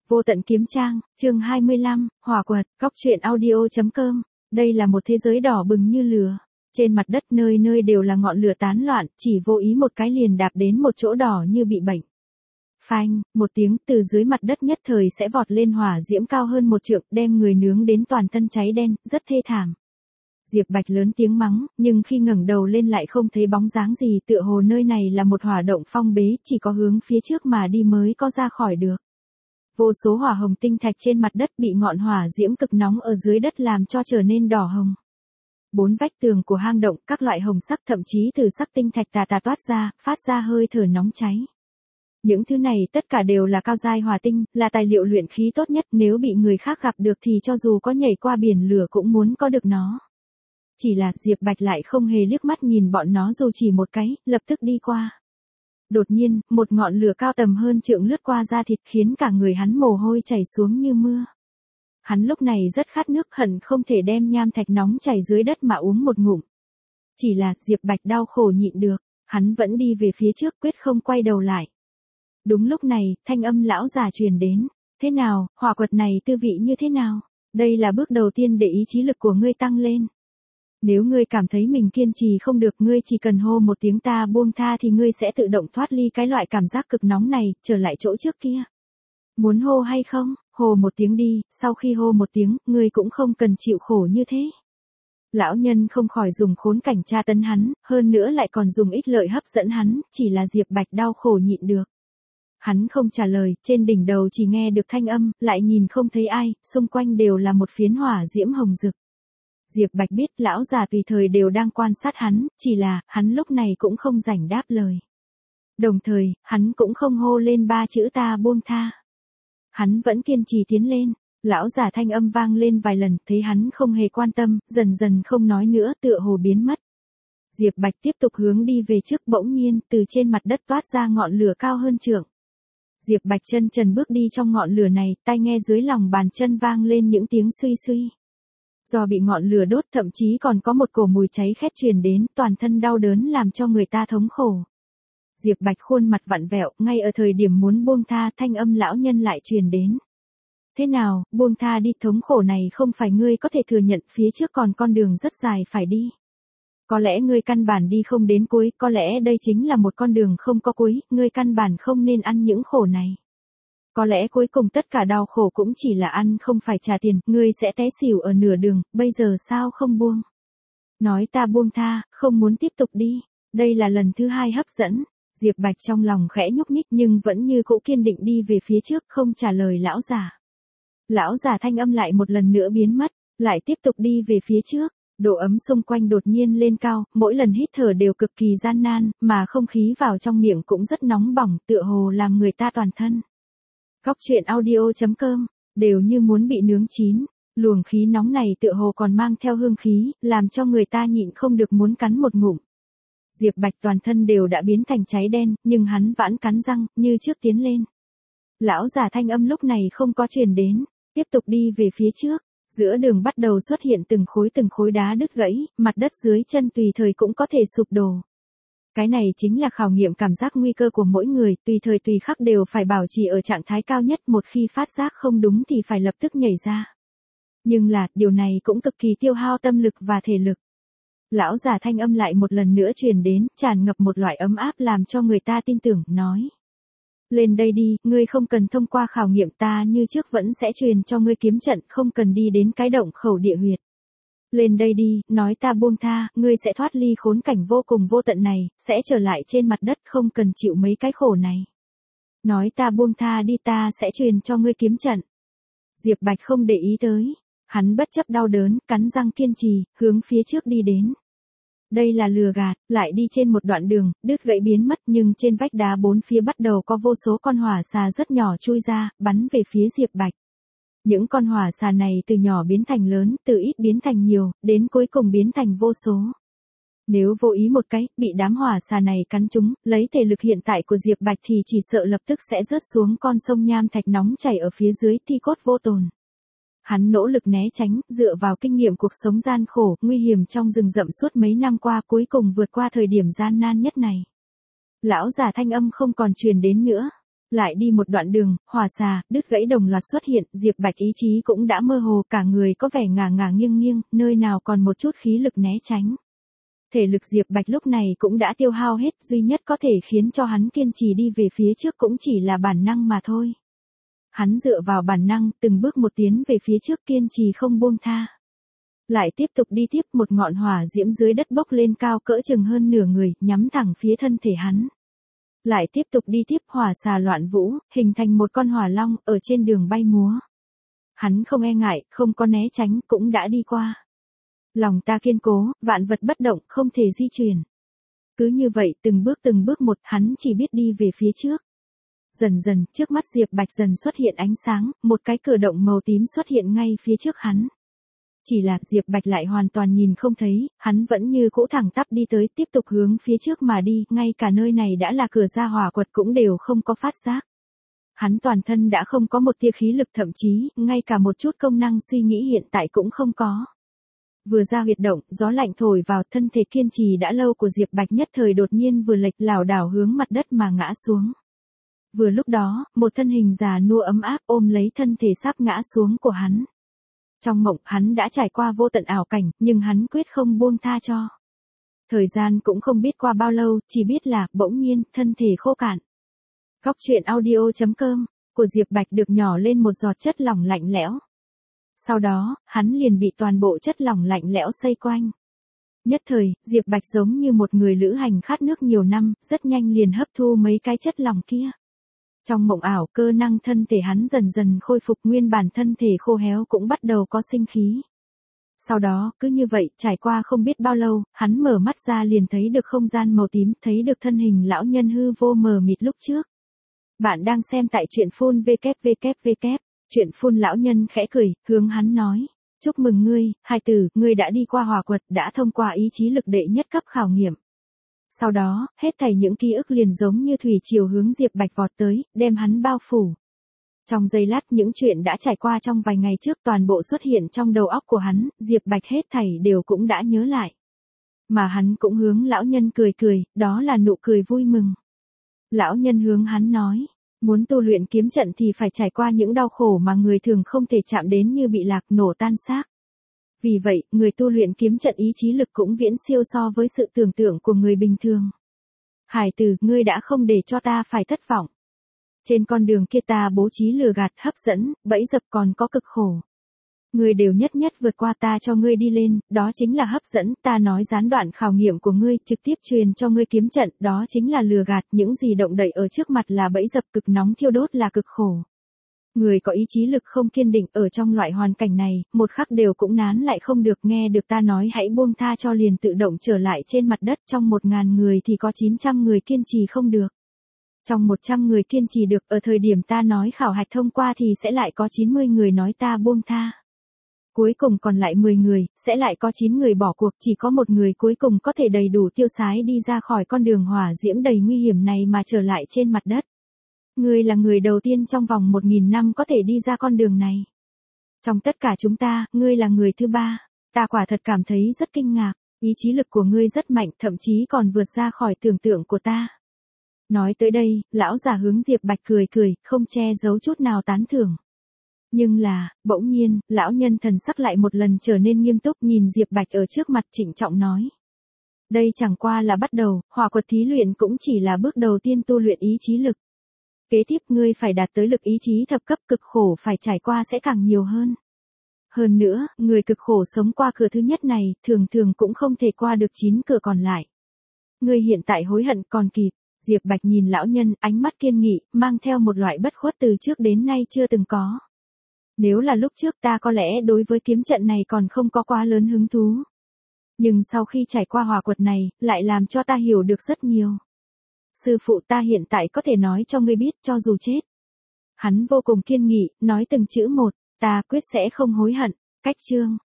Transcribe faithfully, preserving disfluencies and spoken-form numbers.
Vô tận kiếm trang, chương hai mươi lăm, hỏa quật, góc truyện audio chấm com. Đây là một thế giới đỏ bừng như lửa. Trên mặt đất nơi nơi đều là ngọn lửa tán loạn, chỉ vô ý một cái liền đạp đến một chỗ đỏ như bị bệnh. Phanh, một tiếng, từ dưới mặt đất nhất thời sẽ vọt lên hỏa diễm cao hơn một trượng, đem người nướng đến toàn thân cháy đen, rất thê thảm. Diệp Bạch lớn tiếng mắng, nhưng khi ngẩng đầu lên lại không thấy bóng dáng gì, tựa hồ nơi này là một hỏa động phong bế, chỉ có hướng phía trước mà đi mới có ra khỏi được. Vô số hỏa hồng tinh thạch trên mặt đất bị ngọn hỏa diễm cực nóng ở dưới đất làm cho trở nên đỏ hồng. Bốn vách tường của hang động, các loại hồng sắc thậm chí từ sắc tinh thạch tà tà toát ra, phát ra hơi thở nóng cháy. Những thứ này tất cả đều là cao giai hỏa tinh, là tài liệu luyện khí tốt nhất, nếu bị người khác gặp được thì cho dù có nhảy qua biển lửa cũng muốn có được nó. Chỉ là Diệp Bạch lại không hề liếc mắt nhìn bọn nó dù chỉ một cái, lập tức đi qua. Đột nhiên, một ngọn lửa cao tầm hơn trượng lướt qua da thịt khiến cả người hắn mồ hôi chảy xuống như mưa. Hắn lúc này rất khát nước, hận không thể đem nham thạch nóng chảy dưới đất mà uống một ngụm. Chỉ là Diệp Bạch đau khổ nhịn được, hắn vẫn đi về phía trước quyết không quay đầu lại. Đúng lúc này, thanh âm lão già truyền đến. Thế nào, hỏa quật này tư vị như thế nào? Đây là bước đầu tiên để ý chí lực của ngươi tăng lên. Nếu ngươi cảm thấy mình kiên trì không được, ngươi chỉ cần hô một tiếng ta buông tha thì ngươi sẽ tự động thoát ly cái loại cảm giác cực nóng này, trở lại chỗ trước kia. Muốn hô hay không? Hô một tiếng đi, sau khi hô một tiếng, ngươi cũng không cần chịu khổ như thế. Lão nhân không khỏi dùng khốn cảnh tra tấn hắn, hơn nữa lại còn dùng ích lợi hấp dẫn hắn, chỉ là Diệp Bạch đau khổ nhịn được. Hắn không trả lời, trên đỉnh đầu chỉ nghe được thanh âm, lại nhìn không thấy ai, xung quanh đều là một phiến hỏa diễm hồng rực. Diệp Bạch biết lão già tùy thời đều đang quan sát hắn, chỉ là, hắn lúc này cũng không rảnh đáp lời. Đồng thời, hắn cũng không hô lên ba chữ ta buông tha. Hắn vẫn kiên trì tiến lên, lão già thanh âm vang lên vài lần, thấy hắn không hề quan tâm, dần dần không nói nữa, tựa hồ biến mất. Diệp Bạch tiếp tục hướng đi về trước, bỗng nhiên, từ trên mặt đất toát ra ngọn lửa cao hơn trượng. Diệp Bạch chân trần bước đi trong ngọn lửa này, tai nghe dưới lòng bàn chân vang lên những tiếng suy suy. Do bị ngọn lửa đốt thậm chí còn có một cổ mùi cháy khét truyền đến, toàn thân đau đớn làm cho người ta thống khổ. Diệp Bạch khuôn mặt vặn vẹo, ngay ở thời điểm muốn buông tha, thanh âm lão nhân lại truyền đến. Thế nào, buông tha đi, thống khổ này không phải ngươi có thể thừa nhận, phía trước còn con đường rất dài phải đi. Có lẽ ngươi căn bản đi không đến cuối, có lẽ đây chính là một con đường không có cuối, ngươi căn bản không nên ăn những khổ này. Có lẽ cuối cùng tất cả đau khổ cũng chỉ là ăn không phải trả tiền, ngươi sẽ té xỉu ở nửa đường, bây giờ sao không buông? Nói ta buông tha, không muốn tiếp tục đi. Đây là lần thứ hai hấp dẫn. Diệp Bạch trong lòng khẽ nhúc nhích nhưng vẫn như cũ kiên định đi về phía trước, không trả lời lão già. Lão già thanh âm lại một lần nữa biến mất, lại tiếp tục đi về phía trước. Độ ấm xung quanh đột nhiên lên cao, mỗi lần hít thở đều cực kỳ gian nan, mà không khí vào trong miệng cũng rất nóng bỏng, tựa hồ làm người ta toàn thân. Góc truyện audio chấm com, đều như muốn bị nướng chín, luồng khí nóng này tựa hồ còn mang theo hương khí, làm cho người ta nhịn không được muốn cắn một ngụm. Diệp Bạch toàn thân đều đã biến thành cháy đen, nhưng hắn vẫn cắn răng, như trước tiến lên. Lão già thanh âm lúc này không có truyền đến, tiếp tục đi về phía trước, giữa đường bắt đầu xuất hiện từng khối từng khối đá đứt gãy, mặt đất dưới chân tùy thời cũng có thể sụp đổ. Cái này chính là khảo nghiệm cảm giác nguy cơ của mỗi người, tùy thời tùy khắc đều phải bảo trì ở trạng thái cao nhất, một khi phát giác không đúng thì phải lập tức nhảy ra. Nhưng là, điều này cũng cực kỳ tiêu hao tâm lực và thể lực. Lão già thanh âm lại một lần nữa truyền đến, tràn ngập một loại ấm áp làm cho người ta tin tưởng, nói. Lên đây đi, ngươi không cần thông qua khảo nghiệm, ta như trước vẫn sẽ truyền cho ngươi kiếm trận, không cần đi đến cái động khẩu địa huyệt. Lên đây đi, nói ta buông tha, ngươi sẽ thoát ly khốn cảnh vô cùng vô tận này, sẽ trở lại trên mặt đất, không cần chịu mấy cái khổ này. Nói ta buông tha đi, ta sẽ truyền cho ngươi kiếm trận. Diệp Bạch không để ý tới, hắn bất chấp đau đớn, cắn răng kiên trì, hướng phía trước đi đến. Đây là lừa gạt, lại đi trên một đoạn đường, đứt gãy biến mất, nhưng trên vách đá bốn phía bắt đầu có vô số con hỏa xà rất nhỏ chui ra, bắn về phía Diệp Bạch. Những con hỏa xà này từ nhỏ biến thành lớn, từ ít biến thành nhiều, đến cuối cùng biến thành vô số. Nếu vô ý một cái, bị đám hỏa xà này cắn trúng, lấy thể lực hiện tại của Diệp Bạch thì chỉ sợ lập tức sẽ rớt xuống con sông nham thạch nóng chảy ở phía dưới, thi cốt vô tồn. Hắn nỗ lực né tránh, dựa vào kinh nghiệm cuộc sống gian khổ, nguy hiểm trong rừng rậm suốt mấy năm qua, cuối cùng vượt qua thời điểm gian nan nhất này. Lão già thanh âm không còn truyền đến nữa. Lại đi một đoạn đường, hỏa xà, đứt gãy đồng loạt xuất hiện, Diệp Bạch ý chí cũng đã mơ hồ, cả người có vẻ ngả ngả nghiêng nghiêng, nơi nào còn một chút khí lực né tránh. Thể lực Diệp Bạch lúc này cũng đã tiêu hao hết, duy nhất có thể khiến cho hắn kiên trì đi về phía trước cũng chỉ là bản năng mà thôi. Hắn dựa vào bản năng, từng bước một tiến về phía trước kiên trì không buông tha. Lại tiếp tục đi tiếp, một ngọn hỏa diễm dưới đất bốc lên cao cỡ chừng hơn nửa người, nhắm thẳng phía thân thể hắn. Lại tiếp tục đi tiếp, hỏa xà loạn vũ, hình thành một con hỏa long, ở trên đường bay múa. Hắn không e ngại, không có né tránh, cũng đã đi qua. Lòng ta kiên cố, vạn vật bất động, không thể di chuyển. Cứ như vậy, từng bước từng bước một, hắn chỉ biết đi về phía trước. Dần dần, trước mắt Diệp Bạch dần xuất hiện ánh sáng, một cái cửa động màu tím xuất hiện ngay phía trước hắn. Chỉ là Diệp Bạch lại hoàn toàn nhìn không thấy, hắn vẫn như cũ thẳng tắp đi tới, tiếp tục hướng phía trước mà đi, ngay cả nơi này đã là cửa ra hỏa quật cũng đều không có phát giác. Hắn toàn thân đã không có một tia khí lực, thậm chí, ngay cả một chút công năng suy nghĩ hiện tại cũng không có. Vừa ra huyệt động, gió lạnh thổi vào, thân thể kiên trì đã lâu của Diệp Bạch nhất thời đột nhiên vừa lệch lảo đảo hướng mặt đất mà ngã xuống. Vừa lúc đó, một thân hình già nua ấm áp ôm lấy thân thể sắp ngã xuống của hắn. Trong mộng, hắn đã trải qua vô tận ảo cảnh, nhưng hắn quyết không buông tha cho. Thời gian cũng không biết qua bao lâu, chỉ biết là, bỗng nhiên, thân thể khô cạn. Góc truyện audio chấm com, của Diệp Bạch được nhỏ lên một giọt chất lỏng lạnh lẽo. Sau đó, hắn liền bị toàn bộ chất lỏng lạnh lẽo xây quanh. Nhất thời, Diệp Bạch giống như một người lữ hành khát nước nhiều năm, rất nhanh liền hấp thu mấy cái chất lỏng kia. Trong mộng ảo, cơ năng thân thể hắn dần dần khôi phục, nguyên bản thân thể khô héo cũng bắt đầu có sinh khí. Sau đó, cứ như vậy, trải qua không biết bao lâu, hắn mở mắt ra liền thấy được không gian màu tím, thấy được thân hình lão nhân hư vô mờ mịt lúc trước. Bạn đang xem tại truyện phun vê kép vê kép vê kép, truyện phun lão nhân khẽ cười, hướng hắn nói. Chúc mừng ngươi, hài tử, ngươi đã đi qua hỏa quật, đã thông qua ý chí lực đệ nhất cấp khảo nghiệm. Sau đó, hết thảy những ký ức liền giống như thủy triều hướng Diệp Bạch vọt tới, đem hắn bao phủ. Trong giây lát những chuyện đã trải qua trong vài ngày trước toàn bộ xuất hiện trong đầu óc của hắn, Diệp Bạch hết thảy đều cũng đã nhớ lại. Mà hắn cũng hướng lão nhân cười cười, đó là nụ cười vui mừng. Lão nhân hướng hắn nói, muốn tu luyện kiếm trận thì phải trải qua những đau khổ mà người thường không thể chạm đến như bị lạc nổ tan xác. Vì vậy, người tu luyện kiếm trận ý chí lực cũng viễn siêu so với sự tưởng tượng của người bình thường. Hải tử, ngươi đã không để cho ta phải thất vọng. Trên con đường kia ta bố trí lừa gạt, hấp dẫn, bẫy dập còn có cực khổ. Ngươi đều nhất nhất vượt qua ta cho ngươi đi lên, đó chính là hấp dẫn, ta nói gián đoạn khảo nghiệm của ngươi, trực tiếp truyền cho ngươi kiếm trận, đó chính là lừa gạt, những gì động đậy ở trước mặt là bẫy dập, cực nóng thiêu đốt là cực khổ. Người có ý chí lực không kiên định ở trong loại hoàn cảnh này, một khắc đều cũng nán lại không được, nghe được ta nói hãy buông tha cho liền tự động trở lại trên mặt đất, trong một ngàn người thì có chín trăm người kiên trì không được. Trong một trăm người kiên trì được, ở thời điểm ta nói khảo hạch thông qua thì sẽ lại có chín mươi người nói ta buông tha. Cuối cùng còn lại mười người, sẽ lại có chín người bỏ cuộc, chỉ có một người cuối cùng có thể đầy đủ tiêu sái đi ra khỏi con đường hỏa diễm đầy nguy hiểm này mà trở lại trên mặt đất. Ngươi là người đầu tiên trong vòng một nghìn năm có thể đi ra con đường này. Trong tất cả chúng ta, ngươi là người thứ ba. Ta quả thật cảm thấy rất kinh ngạc, ý chí lực của ngươi rất mạnh, thậm chí còn vượt ra khỏi tưởng tượng của ta. Nói tới đây, lão già hướng Diệp Bạch cười cười, không che giấu chút nào tán thưởng. Nhưng là, bỗng nhiên, lão nhân thần sắc lại một lần trở nên nghiêm túc, nhìn Diệp Bạch ở trước mặt trịnh trọng nói. Đây chẳng qua là bắt đầu, hỏa quật thí luyện cũng chỉ là bước đầu tiên tu luyện ý chí lực. Kế tiếp ngươi phải đạt tới lực ý chí thập cấp, cực khổ phải trải qua sẽ càng nhiều hơn. Hơn nữa, người cực khổ sống qua cửa thứ nhất này, thường thường cũng không thể qua được chín cửa còn lại. Ngươi hiện tại hối hận còn kịp. Diệp Bạch nhìn lão nhân, ánh mắt kiên nghị, mang theo một loại bất khuất từ trước đến nay chưa từng có. Nếu là lúc trước ta có lẽ đối với kiếm trận này còn không có quá lớn hứng thú. Nhưng sau khi trải qua hỏa quật này, lại làm cho ta hiểu được rất nhiều. Sư phụ, ta hiện tại có thể nói cho ngươi biết, cho dù chết. Hắn vô cùng kiên nghị, nói từng chữ một, ta quyết sẽ không hối hận. Cách chương